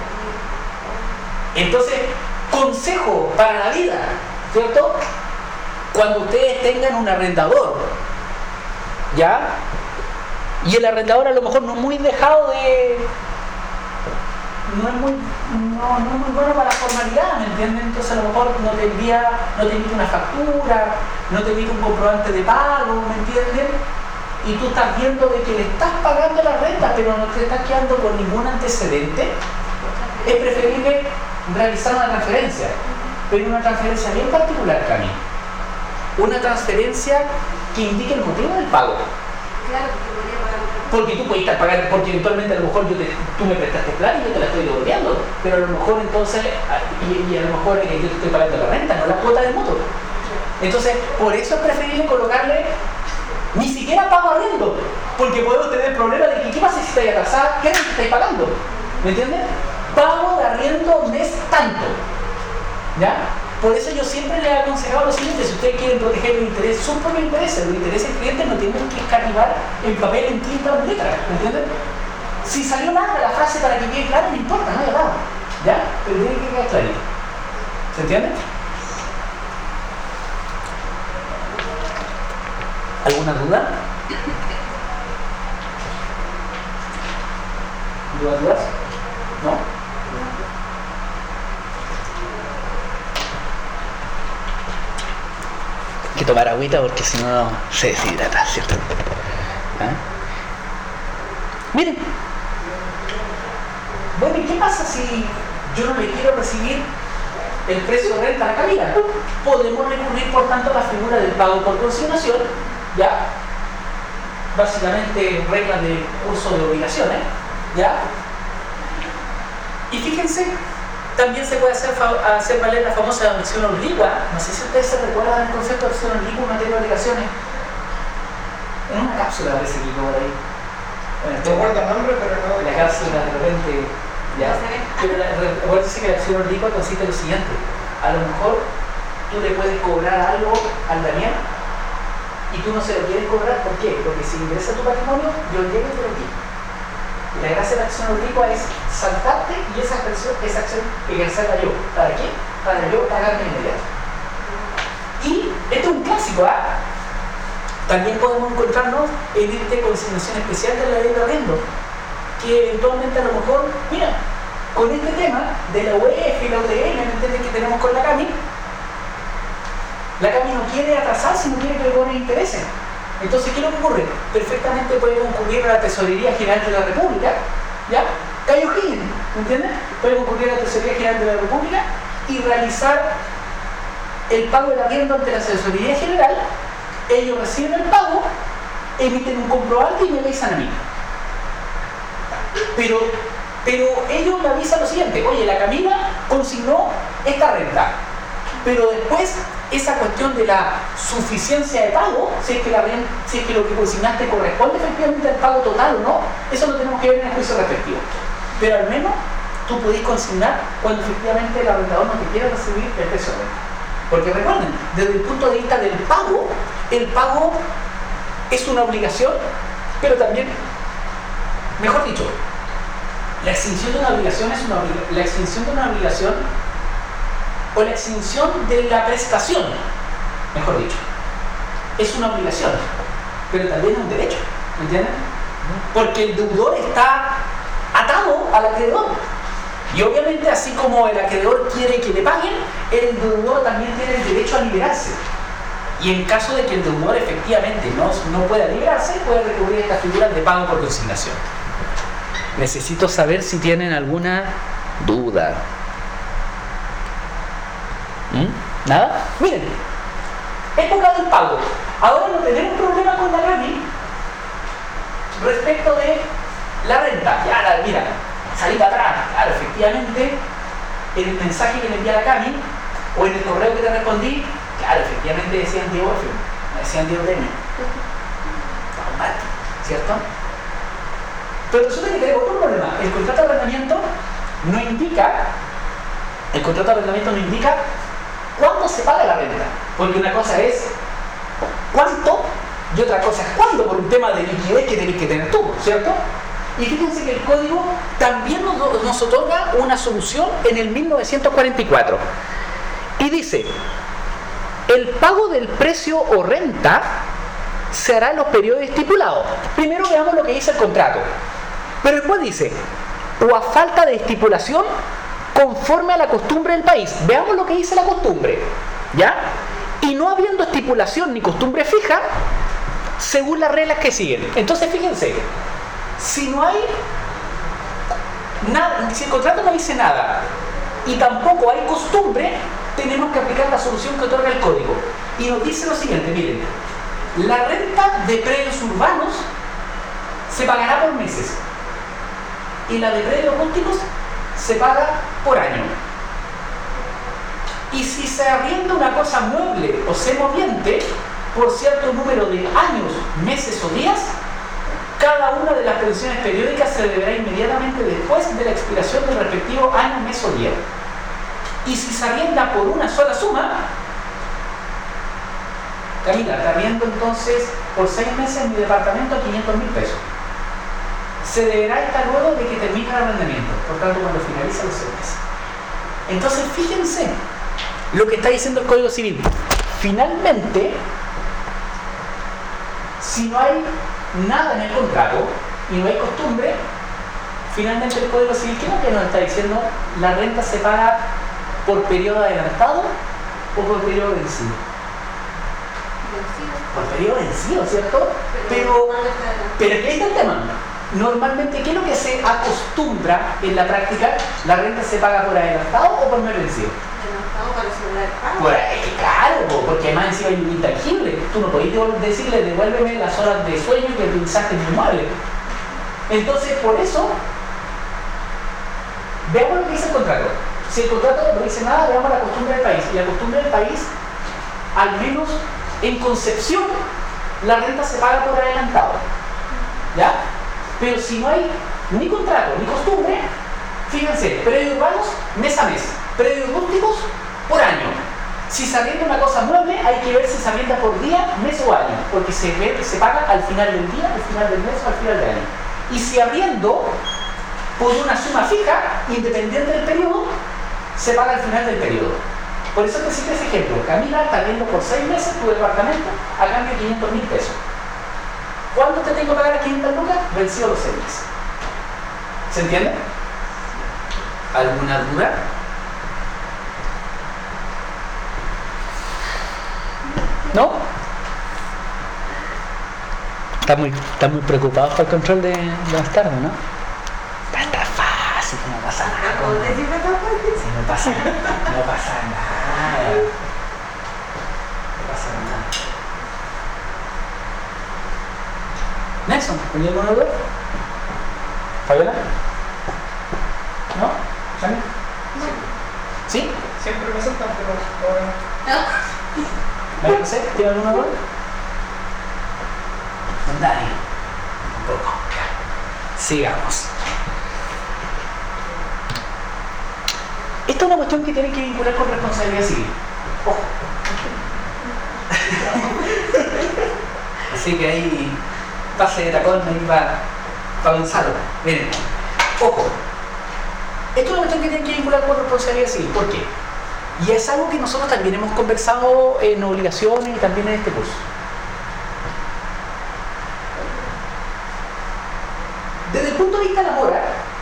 Entonces, consejo para la vida, ¿cierto? Cuando ustedes tengan un arrendador, ¿ya? Y el arrendador a lo mejor no es muy dejado de... no es muy bueno para la formalidad, ¿me entienden? Entonces a lo mejor no te emite una factura, no te emite un comprobante de pago, ¿me entienden? Y tú estás viendo de que le estás pagando la renta, pero no te estás quedando con ningún antecedente. Es preferible realizar una transferencia, pero una transferencia bien particular, Cami. Una transferencia que indique el motivo del pago. Claro, porque tú puedes estar pagando, porque eventualmente a lo mejor tú me prestaste plata y yo te la estoy devolviendo, pero a lo mejor entonces, y a lo mejor yo te estoy pagando la renta, no la cuota del mutuo. Entonces, por eso es preferible colocarle ni siquiera pago arriendo, porque podemos tener problemas de que ¿qué pasa si estáis atrasada? ¿Qué es lo que estáis pagando? ¿Me entiendes? Pago de arriendo mes tanto, ¿ya? Por eso yo siempre les he aconsejado lo siguiente: si ustedes quieren proteger los intereses, sus propios intereses, los intereses del cliente no tienen que escativar en papel, en tinta o en letra, ¿me entienden? Si salió larga la frase para que quede claro, no importa, no hay nada, ¿ya? Pero tiene que quedar clarito. ¿Se entiende? ¿Alguna duda? ¿Dudas? ¿No? Hay que tomar agüita porque si no se deshidrata, ¿cierto? ¿Ah? Miren. Bueno, ¿y qué pasa si yo no le quiero recibir el precio de renta a la cabina? Podemos recurrir, por tanto, a la figura del pago por consignación, ¿ya? Básicamente reglas de uso de obligaciones, ¿ya? Y fíjense, también se puede hacer valer la famosa acción obligua. No sé si ustedes se recuerdan el concepto de acción obligua en materia de obligaciones. En una cápsula a veces que por ahí. Bueno, No recuerdo el nombre, pero no. la cápsula de repente, ¿ya? Pero recuérdense que la acción obligua consiste en lo siguiente. A lo mejor tú le puedes cobrar algo al Daniel y tú no se lo quieres cobrar. ¿Por qué? Porque si ingresa tu patrimonio, yo llego y te lo quito. Y la gracia de la acción obligua es saltarte y esa acción ejercerla yo. ¿Para qué? Para yo pagarme inmediato. Y esto es un clásico, ¿ah? También podemos encontrarnos en esta consignación especial de la ley de arriendo, que eventualmente a lo mejor, mira, con este tema de la UEF y la UTM, ¿me entiendes? Que tenemos con la CAMI no quiere atrasar si no quiere que le cobren intereses. Entonces, ¿qué es lo que ocurre? Perfectamente puede concurrir a la Tesorería General de la República, ¿ya? Cayo Higgins, ¿me entiendes? Puede concurrir a la Tesorería General de la República y realizar el pago del arriendo ante la Tesorería General. Ellos reciben el pago, emiten un comprobante y me avisan a mí. Pero ellos me avisan lo siguiente: oye, la Camila consignó esta renta, pero después esa cuestión de la suficiencia de pago, si es que lo que consignaste corresponde efectivamente al pago total o no, eso lo tenemos que ver en el juicio respectivo. Pero al menos tú podés consignar cuando efectivamente el arrendador no te quiere recibir el precio de renta. Porque recuerden, desde el punto de vista del pago, el pago es una obligación, pero también, mejor dicho, la extinción de una obligación es la extinción de una obligación o la extinción de la prestación, mejor dicho, es una obligación, pero también es un derecho, ¿me entienden? Porque el deudor está atado al acreedor. Y obviamente, así como el acreedor quiere que le paguen, el deudor también tiene el derecho a liberarse. Y en caso de que el deudor efectivamente no pueda liberarse, puede recurrir a estas figuras de pago por consignación. Necesito saber si tienen alguna duda. ¿Nada? Miren, época del pago. Ahora no tenemos problema con la CAMI respecto de la renta. Mira, salí para atrás. Claro, efectivamente, en el mensaje que le envié a la CAMI o en el correo que te respondí, claro, efectivamente decían Diego F, no decían Diego Demi. ¿Cierto? Pero resulta que tenemos otro problema. El contrato de arrendamiento no indica cuándo se paga la renta. Porque una cosa es cuánto y otra cosa es cuándo, por un tema de liquidez que tenés que tener tú, ¿cierto? Y fíjense que el código también nos otorga una solución en el 1944. Y dice: el pago del precio o renta se hará en los periodos estipulados. Primero veamos lo que dice el contrato. Pero después dice: o a falta de estipulación conforme a la costumbre del país. Veamos lo que dice la costumbre, ¿ya? Y no habiendo estipulación ni costumbre fija, según las reglas que siguen. Entonces fíjense, si no hay nada, si el contrato no dice nada y tampoco hay costumbre, tenemos que aplicar la solución que otorga el código. Y nos dice lo siguiente, miren: la renta de predios urbanos se pagará por meses y la de predios rústicos se paga por año. Y si se arrienda una cosa mueble o semoviente por cierto número de años, meses o días, cada una de las pensiones periódicas se deberá inmediatamente después de la expiración del respectivo año, mes o día. Y si se arrienda por una sola suma, Camila, te arriendo entonces por 6 meses mi departamento a 500.000 pesos. Se deberá estar luego de que termine el arrendamiento, por tanto cuando finalice los 6 meses. Entonces fíjense lo que está diciendo el Código Civil. Finalmente, si no hay nada en el contrato y no hay costumbre, finalmente el Código Civil, ¿qué es lo que nos está diciendo? ¿La renta se paga por periodo adelantado o por periodo vencido? Por periodo vencido, ¿cierto? Pero aquí está el tema. Normalmente, ¿qué es lo que se acostumbra en la práctica? ¿La renta se paga por adelantado o por mes vencido? Para asegurar el pago. Pues, claro, porque además encima hay un intangible. Tú no podés decirle, devuélveme las horas de sueño que utilizaste en mi inmueble. Entonces, por eso, veamos lo que dice el contrato. Si el contrato no dice nada, veamos la costumbre del país. Y la costumbre del país, al menos en concepción, la renta se paga por adelantado. ¿Ya? Pero si no hay ni contrato ni costumbre, fíjense, predios urbanos mes a mes, predios rústicos por año. Si se arrienda una cosa mueble, hay que ver si se arrienda por día, mes o año, porque se paga al final del día, al final del mes o al final del año. Y si arriendo por una suma fija, independiente del periodo, se paga al final del periodo. Por eso te cito ese ejemplo. Camila está arriendo por 6 meses tu departamento a cambio de 500.000 pesos. ¿Cuándo te tengo que pagar a 500 lucas? Vencido los 6 meses. ¿Se entiende? ¿Alguna duda? ¿No? Está muy preocupado por el control de las tardes, ¿no? Está fácil, no pasa nada. Sí, no pasa nada. No pasa nada. No pasa nada. Nelson, ¿tenía alguna duda? ¿Fabiola? ¿No? ¿Sammy? ¿Sí? Siempre me saltan, pero ahora no. ¿María José? ¿Tiene alguna duda? Don Dani, un poco. Sigamos. Esta es una cuestión que tiene que vincular con responsabilidad civil. Ojo. Así que ahí pase de tacón ahí para Gonzalo. Miren, ojo. Esto es una cuestión que tiene que vincular con responsabilidad civil. ¿Por qué? Y es algo que nosotros también hemos conversado en obligaciones y también en este curso. Desde el punto de vista de la mora,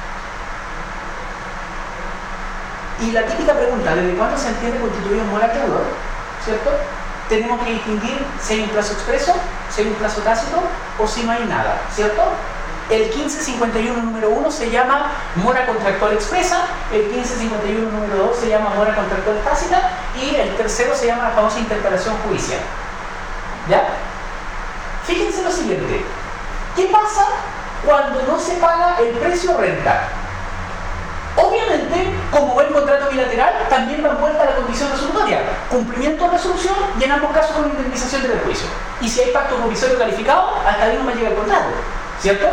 y la típica pregunta, ¿desde cuándo se entiende constituido mora acreedor? ¿Cierto? Tenemos que distinguir si hay un plazo expreso, si hay un plazo tácito o si no hay nada, ¿cierto? El 1551 número 1 se llama mora contractual expresa, el 1551 número 2 se llama mora contractual tácita y el tercero se llama la famosa interpelación judicial. ¿Ya? Fíjense lo siguiente. ¿Qué pasa cuando no se paga el precio renta? Obviamente, como buen contrato bilateral, también va envuelta la condición resolutoria, cumplimiento de resolución y en ambos casos con indemnización del juicio. Y si hay pacto provisorio calificado, hasta ahí no me llega el contrato, ¿cierto?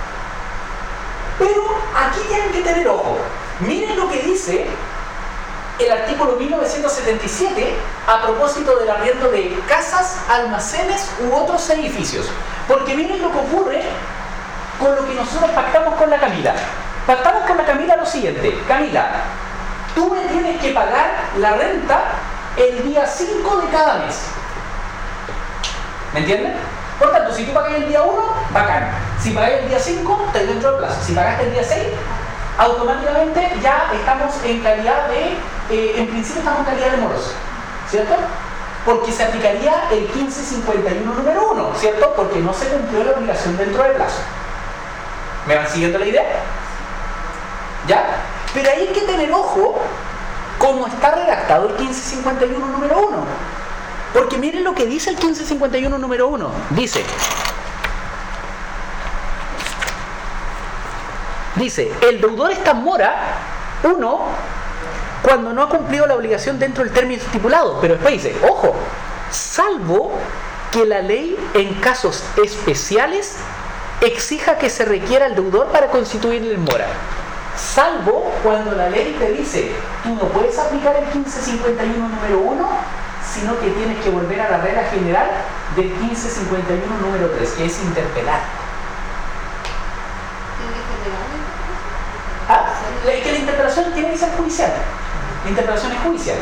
Pero aquí tienen que tener ojo. Miren lo que dice el artículo 1977 a propósito del arriendo de casas, almacenes u otros edificios. Porque miren lo que ocurre con lo que nosotros pactamos con la Camila. Pactamos con la Camila lo siguiente: Camila, tú me tienes que pagar la renta el día 5 de cada mes. ¿Me entienden? Por tanto, si tú pagas el día 1, bacán. Si pagas el día 5, estás dentro del plazo. Si pagaste el día 6, automáticamente ya estamos en calidad de, en principio estamos en calidad de moroso, ¿cierto? Porque se aplicaría el 1551 número 1, ¿cierto? Porque no se cumplió la obligación dentro del plazo. ¿Me van siguiendo la idea? ¿Ya? Pero ahí hay que tener ojo cómo está redactado el 1551 número 1. Porque miren lo que dice el 1551 número 1. Dice, el deudor está en mora, 1, cuando no ha cumplido la obligación dentro del término estipulado. Pero después dice, ojo, salvo que la ley en casos especiales exija que se requiera el deudor para constituirle en mora. Salvo cuando la ley te dice, tú no puedes aplicar el 1551 número 1, sino que tienes que volver a la regla general del 1551 número 3, que es interpelar. Que la interpelación tiene que ser judicial. La interpelación es judicial.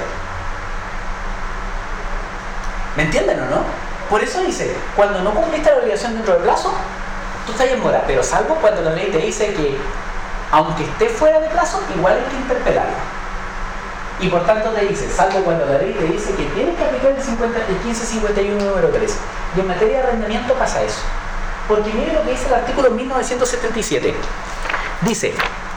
¿Me entienden o no? Por eso dice, cuando no cumpliste la obligación dentro del plazo, tú estás en mora, pero salvo cuando la ley te dice que aunque esté fuera de plazo, igual hay que interpelarla. Y por tanto te dice, salvo cuando la ley te dice que tienes que aplicar el 1551 número 3. Y en materia de arrendamiento pasa eso. Porque mire lo que dice el artículo 1977. Dice,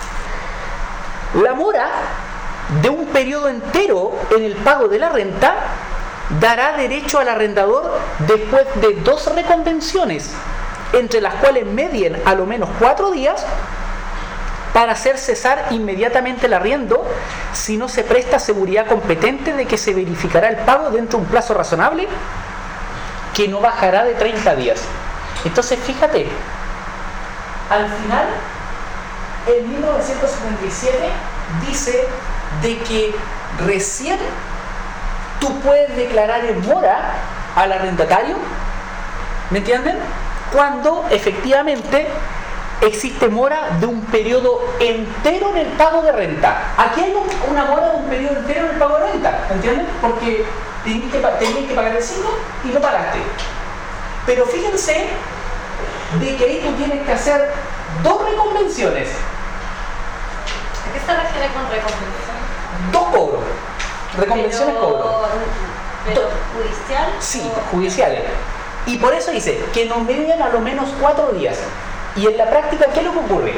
la mora de un periodo entero en el pago de la renta dará derecho al arrendador después de 2 reconvenciones, entre las cuales medien a lo menos 4 días, para hacer cesar inmediatamente el arriendo si no se presta seguridad competente de que se verificará el pago dentro de un plazo razonable que no bajará de 30 días. Entonces fíjate, al final en 1977 dice de que recién tú puedes declarar en mora al arrendatario, ¿me entienden? Cuando efectivamente existe mora de un periodo entero en el pago de renta. Aquí hay una mora de un periodo entero en el pago de renta, ¿entienden? Porque tenías que pagar el 5 y no pagaste. Pero fíjense de que ahí tú tienes que hacer 2 reconvenciones. ¿A qué se refiere con reconvención? 2 cobros. Reconvenciones cobro. ¿Pero judicial? Sí, judiciales. Y por eso dice que nos medien a lo menos 4 días. Y en la práctica, ¿qué es lo que ocurre?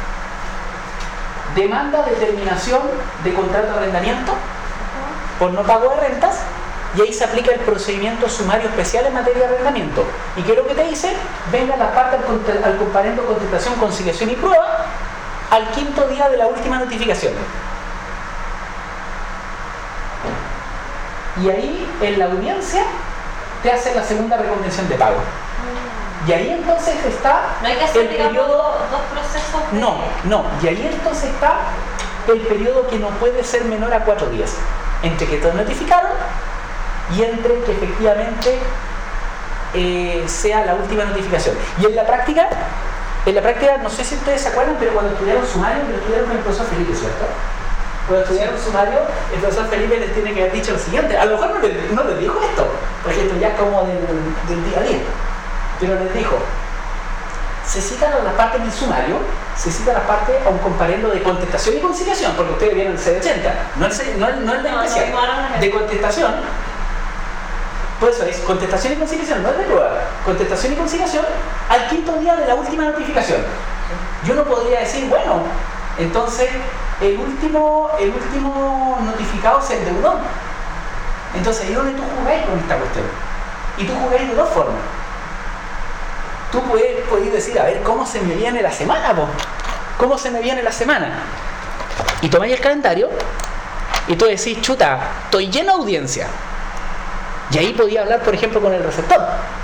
Demanda de terminación de contrato de arrendamiento por no pago de rentas, y ahí se aplica el procedimiento sumario especial en materia de arrendamiento. ¿Y qué es lo que te dice? Vengan las partes al comparendo, contestación, conciliación y prueba al 5º día de la última notificación. Y ahí, en la audiencia, te hacen la segunda reconvención de pago. Y ahí entonces está no hay que hacer, el digamos, periodo... 2 procesos. No. Y ahí entonces está el periodo que no puede ser menor a 4 días. Entre que te notificaron y entre que efectivamente sea la última notificación. Y en la práctica, no sé si ustedes se acuerdan, pero cuando estudiaron sumario, lo estudiaron con el profesor Felipe, ¿cierto? Cuando estudiaron sumario, el profesor Felipe les tiene que haber dicho lo siguiente. A lo mejor no les dijo esto, porque esto ya es como del día a día. Pero les dijo, se citan a las partes del sumario, se cita a las partes a un comparendo de contestación y conciliación, porque ustedes vienen el C80, no el de especial, de contestación. Por eso es contestación y conciliación, no es de prueba. Contestación y conciliación al 5º día de la última notificación. Yo no podría decir, bueno, entonces el último notificado se endeudó. Entonces ahí es donde tú jugáis con esta cuestión. Y tú jugáis de 2 formas. Tú puedes decir, a ver, ¿cómo se me viene la semana, po? ¿Cómo se me viene la semana? Y tomáis el calendario y tú decís, chuta, estoy lleno de audiencia. Y ahí podía hablar, por ejemplo, con el receptor.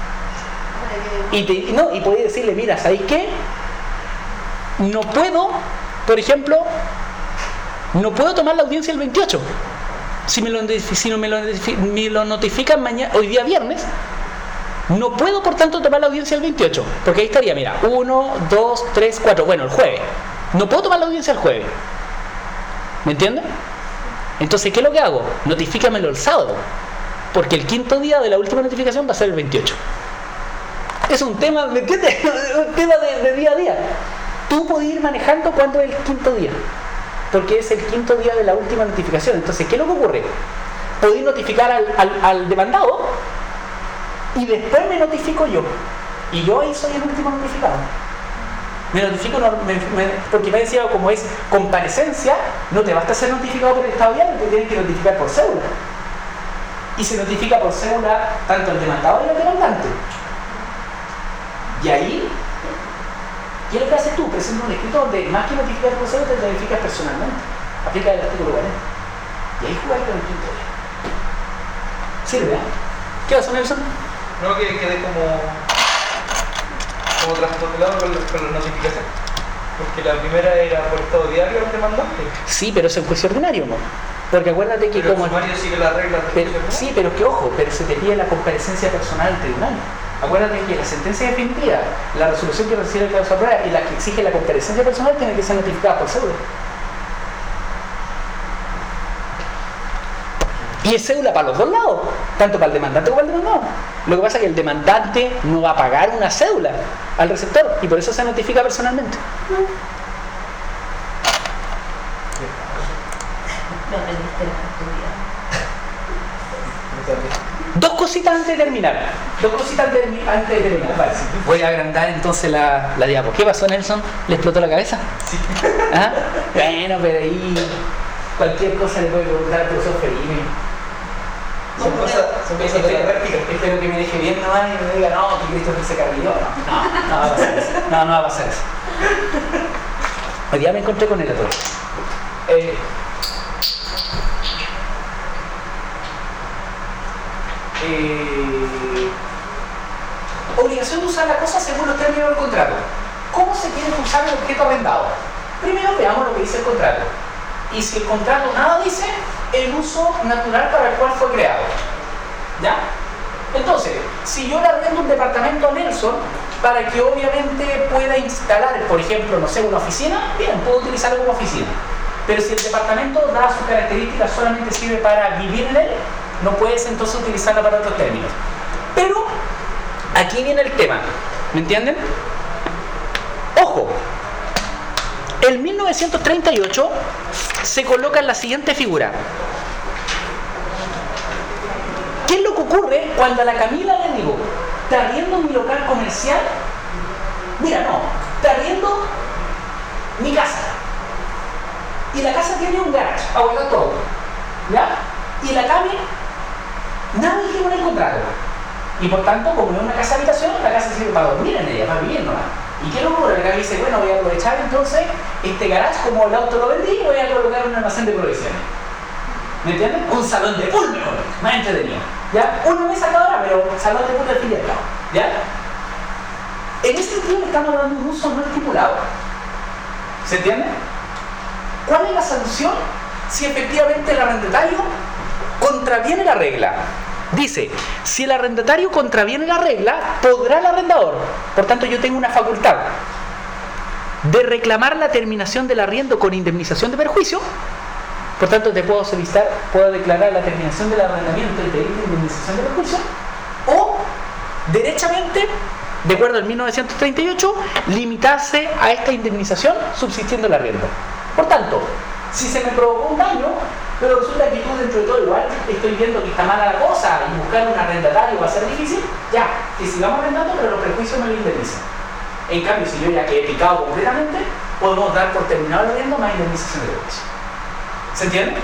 Y podía decirle, mira, ¿sabéis qué? No puedo, por ejemplo, no puedo tomar la audiencia el 28. Si me lo notifican mañana, hoy día viernes, no puedo, por tanto, tomar la audiencia el 28. Porque ahí estaría, mira, 1, 2, 3, 4, bueno, el jueves. No puedo tomar la audiencia el jueves. ¿Me entiendes? Entonces, ¿qué es lo que hago? Notifícamelo el sábado. Porque el 5º día de la última notificación va a ser el 28. Es un tema, ¿me entiendes? Un tema de día a día. Tú puedes ir manejando cuándo es el 5º día. Porque es el 5º día de la última notificación. Entonces, ¿qué es lo que ocurre? Podéis notificar al demandado y después me notifico yo. Y yo ahí soy el último notificado. Me notifico, porque me decía, como es comparecencia, no te basta ser notificado por el estado diario, te tienes que notificar por cédula. Y se notifica por cédula tanto el demandado y el demandante. Y ahí, ¿qué es lo que haces tú? Presenta un escrito donde más que notificar por cédula, te notificas personalmente. Aplica el artículo 40. Y ahí jugar con el 5º día. ¿Sirve? ¿Qué pasó, Nelson? No, que quede como transportado con las notificaciones. Porque la primera era por estado diario al demandante. Sí, pero es en juicio ordinario, ¿no? Porque acuérdate que pero como... el sumario sigue las reglas del juicio sí, pero que ojo, pero se te pide la comparecencia personal al tribunal. Acuérdate que la sentencia definitiva, la resolución que recibe el causa prueba y la que exige la comparecencia personal tiene que ser notificada por cédula. Y es cédula para los dos lados, tanto para el demandante como para el demandado. Lo que pasa es que el demandante no va a pagar una cédula al receptor y por eso se notifica personalmente. ¿Qué aprendiste en tu vida? Dos cositas antes de terminar. Vale. Voy a agrandar entonces la diapo. ¿Qué pasó, Nelson? ¿Le explotó la cabeza? Sí. ¿Ah? Bueno, pero ahí cualquier cosa le puede preguntar al profesor Felipe. Son cosas de la práctica. Espero que me deje bien nomás y me diga, no, que Christopher se carriló. No va a pasar eso. No va a pasar eso. Hoy día me encontré con él a todos. Obligación de usar la cosa según los términos del contrato. ¿Cómo se tiene que usar el objeto arrendado? Primero veamos lo que dice el contrato. Y si el contrato nada dice, el uso natural para el cual fue creado. ¿Ya? Entonces, si yo le arrendo un departamento a Nelson para que obviamente pueda instalar, por ejemplo, no sé, una oficina, bien, puedo utilizarlo como oficina. Pero si el departamento, dadas sus características, solamente sirve para vivir en él, no puedes entonces utilizarla para otros términos. Pero aquí viene el tema, ¿me entienden? Ojo, en 1938 se coloca en la siguiente figura. ¿Qué es lo que ocurre cuando a la Camila le digo, ¿te arriendo mi local comercial? Mira, no, te arriendo mi casa. Y la casa tiene un garage, aguanta todo. ¿Ya? Y la Cami, nada dijimos en el contrato. Y por tanto, como es una casa habitación, la casa sirve para dormir en ella, para vivir nomás. ¿Y qué locura? La Cami dice, bueno, voy a aprovechar entonces este garage, como el auto lo vendí, voy a colocar un almacén de provisiones. ¿Me entienden? Un salón de pool mejor, más entretenido. ¿Ya? Una mesa cada hora, pero salón de pool al fin y al cabo. ¿Ya? En ese sentido le estamos dando un uso no estipulado. ¿Se entiende? ¿Cuál es la sanción si efectivamente el arrendatario contraviene la regla? Dice, si el arrendatario contraviene la regla, podrá el arrendador, por tanto yo tengo una facultad de reclamar la terminación del arriendo con indemnización de perjuicio, por tanto te puedo solicitar, puedo declarar la terminación del arrendamiento y pedir indemnización de perjuicio, o derechamente, de acuerdo al 1938, limitarse a esta indemnización subsistiendo el arriendo. Por tanto, si se me provocó un daño, pero resulta que tú dentro de todo igual estoy viendo que está mala la cosa y buscar un arrendatario va a ser difícil, ya, que sigamos arrendando, pero los perjuicios me lo indemnizan. En cambio, si yo ya quedé picado completamente, podemos dar por terminado el arriendo más indemnización de perjuicio. ¿Se entiende?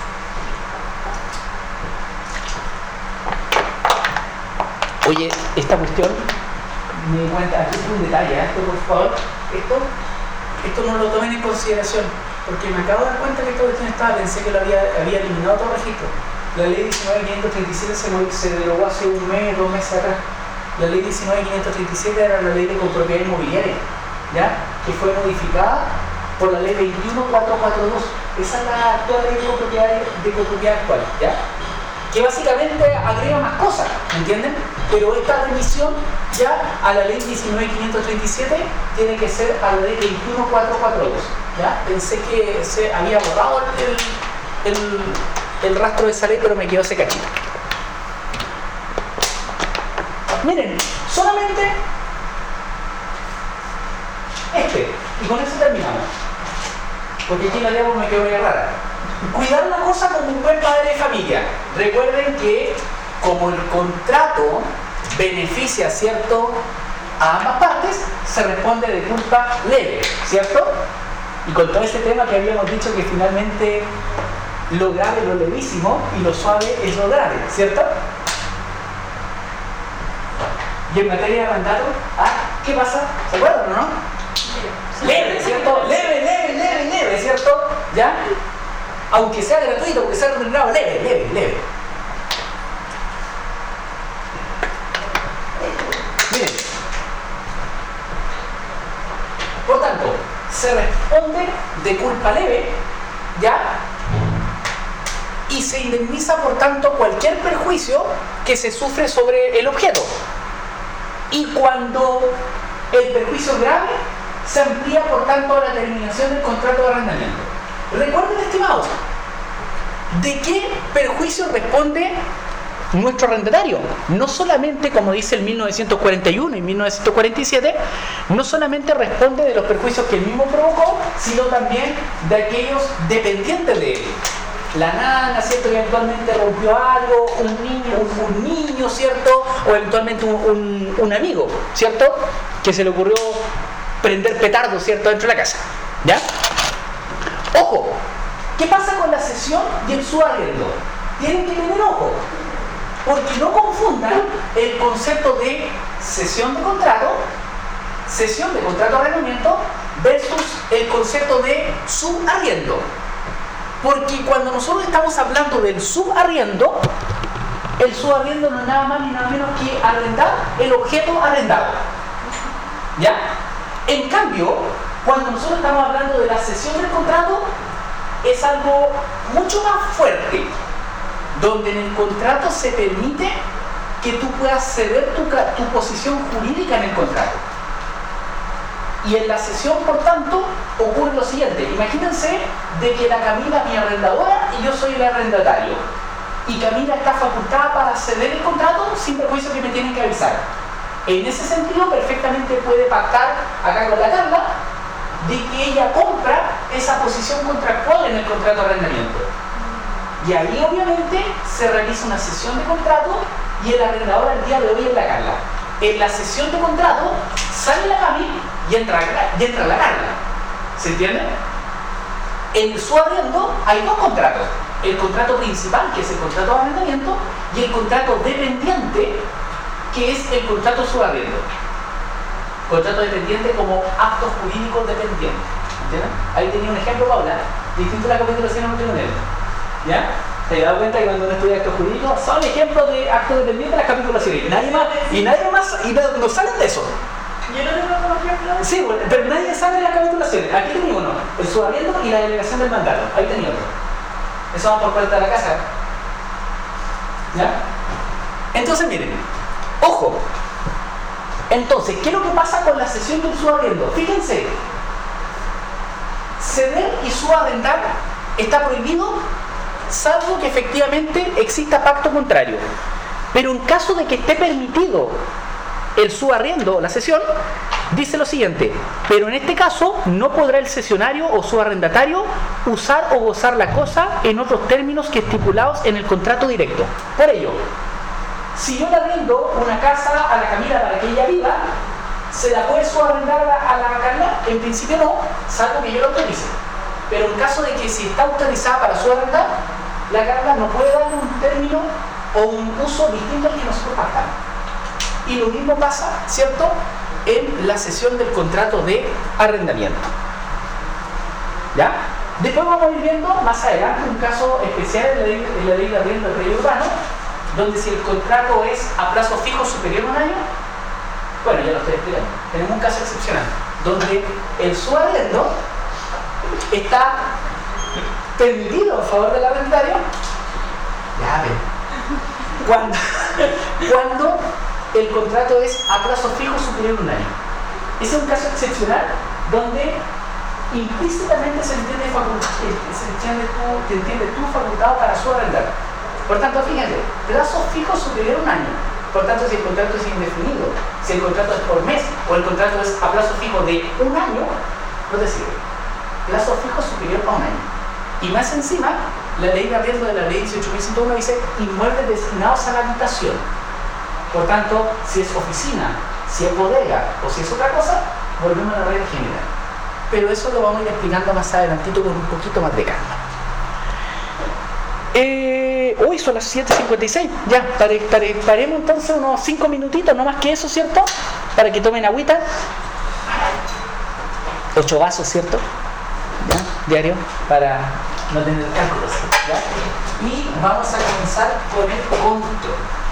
Oye, esta cuestión, me di cuenta, aquí es un detalle, esto por favor, esto no lo tomen en consideración, porque me acabo de dar cuenta que esta cuestión estaba, pensé que lo había eliminado todo registro. La ley 19.537 se derogó hace un mes, 2 meses atrás. La ley 19.537 era la ley de copropiedad inmobiliaria, ¿ya? Que fue modificada por la ley 21.442. Esa es la actual ley de copropiedad actual, ¿ya? Que básicamente agrega más cosas, ¿me entienden? Pero esta remisión ya a la ley 19.537 tiene que ser a la ley 21.442, ¿ya? Pensé que se había borrado el rastro de esa ley, pero me quedó ese cachito. Miren, solamente y con eso terminamos. Porque aquí la diapo me quedó medio rara. Cuidar la cosa como un buen padre de familia. Recuerden que como el contrato beneficia, ¿cierto?, a ambas partes, se responde de culpa leve, ¿cierto? Y con todo ese tema que habíamos dicho que finalmente lo grave es lo levísimo y lo suave es lo grave, ¿cierto? Y en materia de mandato, ¿qué pasa? ¿Se acuerdan o no? Leve, ¿cierto? Leve, ¿cierto? ¿Ya? Aunque sea gratuito, aunque sea remunerado, leve. Miren. Por tanto, se responde de culpa leve, ¿ya? Y se indemniza, por tanto, cualquier perjuicio que se sufre sobre el objeto. Y cuando el perjuicio es grave, se amplía, por tanto, a la terminación del contrato de arrendamiento. Recuerden, estimados, ¿de qué perjuicio responde nuestro arrendatario? No solamente, como dice el 1941 y 1947, no solamente responde de los perjuicios que él mismo provocó, sino también de aquellos dependientes de él. la nana, ¿cierto? Que eventualmente rompió algo, un niño, ¿cierto? O eventualmente un amigo, ¿cierto? Que se le ocurrió prender petardo, ¿cierto? Dentro de la casa, ¿ya? Ojo, ¿qué pasa con la cesión y el subarriendo? Tienen que tener ojo, porque no confundan el concepto de cesión de contrato de arrendamiento versus el concepto de subarriendo. Porque cuando nosotros estamos hablando del subarriendo, el subarriendo no es nada más ni nada menos que arrendar el objeto arrendado, ¿ya? En cambio, cuando nosotros estamos hablando de la cesión del contrato, es algo mucho más fuerte, donde en el contrato se permite que tú puedas ceder tu posición jurídica en el contrato. Y en la cesión, por tanto, ocurre lo siguiente. Imagínense de que la Camila es mi arrendadora y yo soy el arrendatario. Y Camila está facultada para ceder el contrato sin perjuicio que me tienen que avisar. En ese sentido, perfectamente puede pactar acá con la Carla de que ella compra esa posición contractual en el contrato de arrendamiento. Y ahí, obviamente, se realiza una cesión de contrato y el arrendador al día de hoy es la Carla. En la cesión de contrato sale la Cami y entra la Carla. ¿Se entiende? En el subarriendo hay dos contratos. El contrato principal, que es el contrato de arrendamiento, y el contrato dependiente, que es el contrato subarriendo. Contrato dependiente como actos jurídicos dependientes. ¿Entienden? Ahí tenía un ejemplo, Paula, distinto a la capitulación en otro nivel. ¿Ya? ¿Te has dado cuenta que cuando uno estudia actos jurídicos son ejemplos de actos dependientes de las capitulaciones? Y nadie más no salen de eso. Yo no tengo como ejemplo. Sí, bueno, pero nadie sale de las capitulaciones. Aquí tenía uno, el subarriendo y la delegación del mandato. Ahí tenía otro. Eso va por cuenta de la casa. ¿Ya? Entonces, miren, ojo. Entonces, ¿qué es lo que pasa con la cesión del subarriendo? Fíjense, ceder y subarrendar está prohibido, salvo que efectivamente exista pacto contrario. Pero en caso de que esté permitido el subarriendo, la cesión, dice lo siguiente: pero en este caso no podrá el cesionario o subarrendatario usar o gozar la cosa en otros términos que estipulados en el contrato directo. Por ello, si yo le arriendo una casa a la Camila para que ella viva, ¿se la puede subarrendar a la Carla? En principio no, salvo que yo lo autorice. Pero en caso de que si está autorizada para subarrendar, la Carla no puede darle un término o un uso distinto al que nosotros pactamos. Y lo mismo pasa, ¿cierto?, en la cesión del contrato de arrendamiento. ¿Ya? Después vamos a ir viendo más adelante un caso especial en la ley de arriendo del predio urbano, donde si el contrato es a plazo fijo superior a un año, bueno, ya lo estoy explicando, tenemos un caso excepcional, donde el subarriendo está permitido a favor del arrendatario, ya ven, cuando el contrato es a plazo fijo superior a un año. Ese es un caso excepcional donde implícitamente se entiende tu facultad para subarrendar. Por tanto, fíjense, plazo fijo superior a un año. Por tanto, si el contrato es indefinido, si el contrato es por mes o el contrato es a plazo fijo de un año, no te sirve. Plazo fijo superior a un año. Y más encima, la ley de arriendo de la ley 18.101 dice inmuebles destinados a la habitación. Por tanto, si es oficina, si es bodega o si es otra cosa, volvemos a la regla general. Pero eso lo vamos a ir explicando más adelantito con un poquito más de calma. Hoy son las 7:56. Ya, paremos entonces unos 5 minutitos, no más que eso, ¿cierto? Para que tomen agüita. 8 vasos, ¿cierto? ¿Ya? Diario, para no tener cálculos, ¿ya? Y vamos a comenzar con el control.